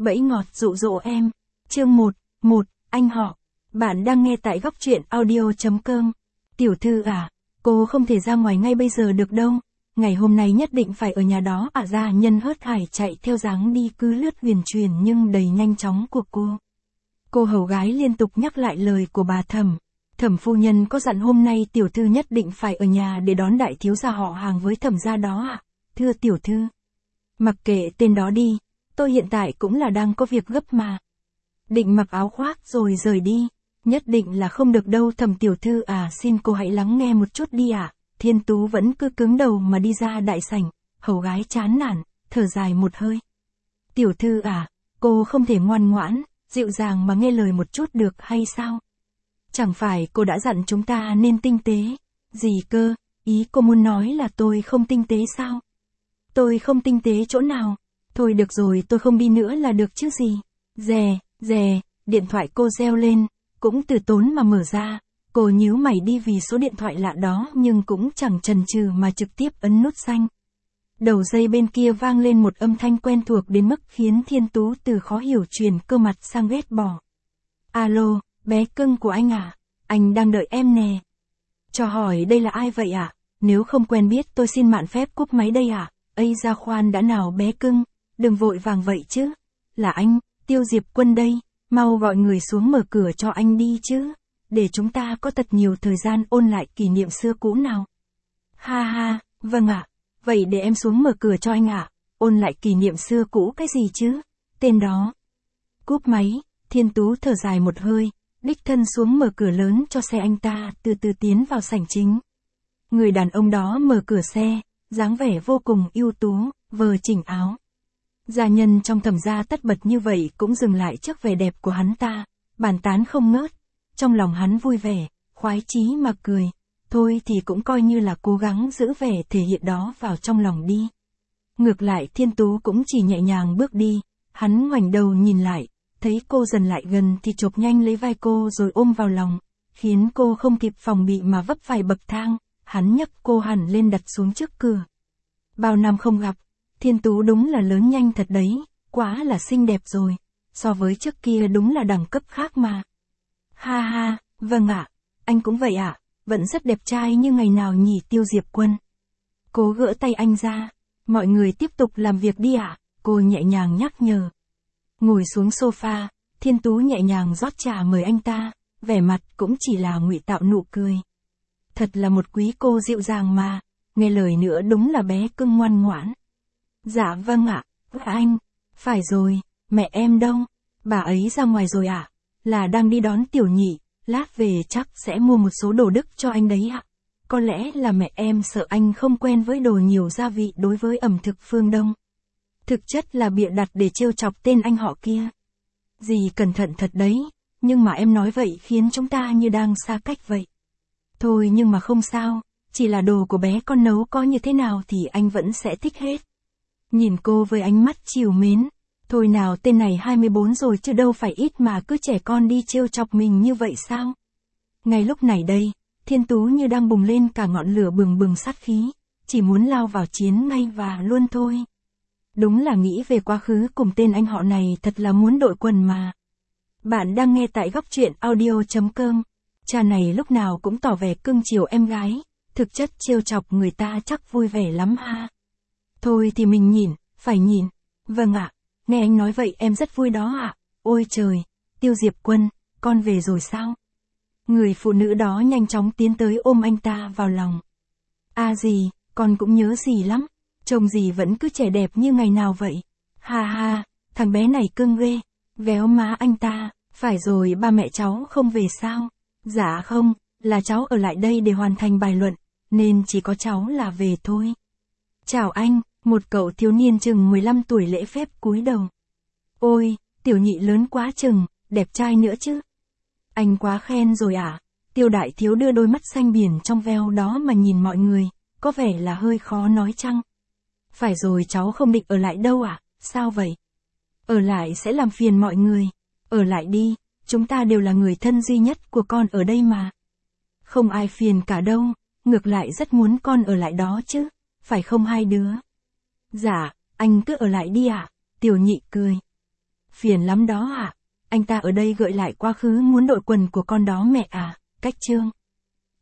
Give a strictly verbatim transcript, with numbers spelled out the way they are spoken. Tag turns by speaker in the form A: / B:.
A: Bẫy ngọt dụ dỗ em. Chương một, một, anh họ. Bạn đang nghe tại góc truyện audio.com. Tiểu thư à, cô không thể ra ngoài ngay bây giờ được đâu. Ngày hôm nay nhất định phải ở nhà đó à. Gia nhân hớt hải chạy theo dáng đi cứ lướt huyền truyền nhưng đầy nhanh chóng của cô. Cô hầu gái liên tục nhắc lại lời của bà Thẩm. Thẩm phu nhân có dặn hôm nay tiểu thư nhất định phải ở nhà để đón đại thiếu gia họ hàng với Thẩm gia đó à. Thưa tiểu thư. Mặc kệ tên đó đi, tôi hiện tại cũng là đang có việc gấp mà. Định mặc áo khoác rồi rời đi. Nhất định là không được đâu. Thẩm tiểu thư à, xin cô hãy lắng nghe một chút đi ạ. À. Thiên Tú vẫn cứ cứng đầu mà đi ra đại sảnh, hầu gái chán nản, thở dài một hơi. Tiểu thư à, cô không thể ngoan ngoãn, dịu dàng mà nghe lời một chút được hay sao? Chẳng phải cô đã dặn chúng ta nên tinh tế, gì cơ, ý cô muốn nói là tôi không tinh tế sao? Tôi không tinh tế chỗ nào? Thôi được rồi, tôi không đi nữa là được chứ gì. Dè, dè, điện thoại cô reo lên, cũng từ tốn mà mở ra. Cô nhíu mày đi vì số điện thoại lạ đó nhưng cũng chẳng chần chừ mà trực tiếp ấn nút xanh. Đầu dây bên kia vang lên một âm thanh quen thuộc đến mức khiến Thiên Tú từ khó hiểu chuyển cơ mặt sang ghét bỏ. Alo, bé cưng của anh à, anh đang đợi em nè. Cho hỏi đây là ai vậy ạ? À? Nếu không quen biết tôi xin mạn phép cúp máy đây ạ. À? Ây ra khoan đã nào bé cưng, đừng vội vàng vậy chứ. Là anh, Tiêu Diệp Quân đây, mau gọi người xuống mở cửa cho anh đi chứ. Để chúng ta có thật nhiều thời gian ôn lại kỷ niệm xưa cũ nào. Ha ha, vâng ạ, vậy để em xuống mở cửa cho anh ạ. Ôn lại kỷ niệm xưa cũ cái gì chứ, tên đó. Cúp máy, Thiên Tú thở dài một hơi, đích thân xuống mở cửa lớn cho xe anh ta từ từ tiến vào sảnh chính. Người đàn ông đó mở cửa xe, dáng vẻ vô cùng ưu tú, vờ chỉnh áo. Gia nhân trong Thẩm gia tất bật như vậy cũng dừng lại trước vẻ đẹp của hắn ta, bàn tán không ngớt. Trong lòng hắn vui vẻ, khoái chí mà cười, thôi thì cũng coi như là cố gắng giữ vẻ thể hiện đó vào trong lòng đi. Ngược lại Thiên Tú cũng chỉ nhẹ nhàng bước đi, hắn ngoảnh đầu nhìn lại, thấy cô dần lại gần thì chộp nhanh lấy vai cô rồi ôm vào lòng, khiến cô không kịp phòng bị mà vấp vài bậc thang, hắn nhấc cô hẳn lên đặt xuống trước cửa. Bao năm không gặp, Thiên Tú đúng là lớn nhanh thật đấy, quá là xinh đẹp rồi, so với trước kia đúng là đẳng cấp khác mà. Ha ha, vâng ạ, anh cũng vậy ạ, vẫn rất đẹp trai như ngày nào nhỉ Tiêu Diệp Quân. Cố gỡ tay anh ra, mọi người tiếp tục làm việc đi ạ, cô nhẹ nhàng nhắc nhở. Ngồi xuống sofa, Thiên Tú nhẹ nhàng rót trà mời anh ta, vẻ mặt cũng chỉ là ngụy tạo nụ cười. Thật là một quý cô dịu dàng mà, nghe lời nữa đúng là bé cưng ngoan ngoãn. Dạ vâng ạ, anh, phải rồi, mẹ em đâu, bà ấy ra ngoài rồi ạ. Là đang đi đón tiểu nhị, lát về chắc sẽ mua một số đồ đức cho anh đấy ạ. Có lẽ là mẹ em sợ anh không quen với đồ nhiều gia vị đối với ẩm thực phương Đông. Thực chất là bịa đặt để trêu chọc tên anh họ kia. Dì cẩn thận thật đấy, nhưng mà em nói vậy khiến chúng ta như đang xa cách vậy. Thôi nhưng mà không sao, chỉ là đồ của bé con nấu có như thế nào thì anh vẫn sẽ thích hết. Nhìn cô với ánh mắt trìu mến. Thôi nào tên này hai mươi bốn rồi chứ đâu phải ít mà cứ trẻ con đi trêu chọc mình như vậy sao? Ngay lúc này đây, Thiên Tú như đang bùng lên cả ngọn lửa bừng bừng sát khí, chỉ muốn lao vào chiến ngay và luôn thôi. Đúng là nghĩ về quá khứ cùng tên anh họ này thật là muốn đội quần mà. Bạn đang nghe tại góc truyện audio.com. Cha này lúc nào cũng tỏ vẻ cưng chiều em gái, thực chất trêu chọc người ta chắc vui vẻ lắm ha. Thôi thì mình nhìn, phải nhìn. Vâng ạ. Nghe anh nói vậy em rất vui đó ạ. À. Ôi trời, Tiêu Diệp Quân, con về rồi sao? Người phụ nữ đó nhanh chóng tiến tới ôm anh ta vào lòng. À gì, con cũng nhớ dì lắm. Trông dì vẫn cứ trẻ đẹp như ngày nào vậy. Ha ha, thằng bé này cưng ghê. Véo má anh ta, phải rồi ba mẹ cháu không về sao? Dạ không, là cháu ở lại đây để hoàn thành bài luận, nên chỉ có cháu là về thôi. Chào anh. Một cậu thiếu niên chừng mười lăm tuổi lễ phép cúi đầu. Ôi, tiểu nhị lớn quá chừng, đẹp trai nữa chứ. Anh quá khen rồi à? Tiêu đại thiếu đưa đôi mắt xanh biển trong veo đó mà nhìn mọi người, có vẻ là hơi khó nói chăng? Phải rồi cháu không định ở lại đâu à? Sao vậy? Ở lại sẽ làm phiền mọi người. Ở lại đi, chúng ta đều là người thân duy nhất của con ở đây mà. Không ai phiền cả đâu, ngược lại rất muốn con ở lại đó chứ, phải không hai đứa? Dạ, anh cứ ở lại đi ạ, à? Tiểu nhị cười. Phiền lắm đó ạ. Anh ta ở đây gợi lại quá khứ muốn đội quần của con đó mẹ à. Cách chương.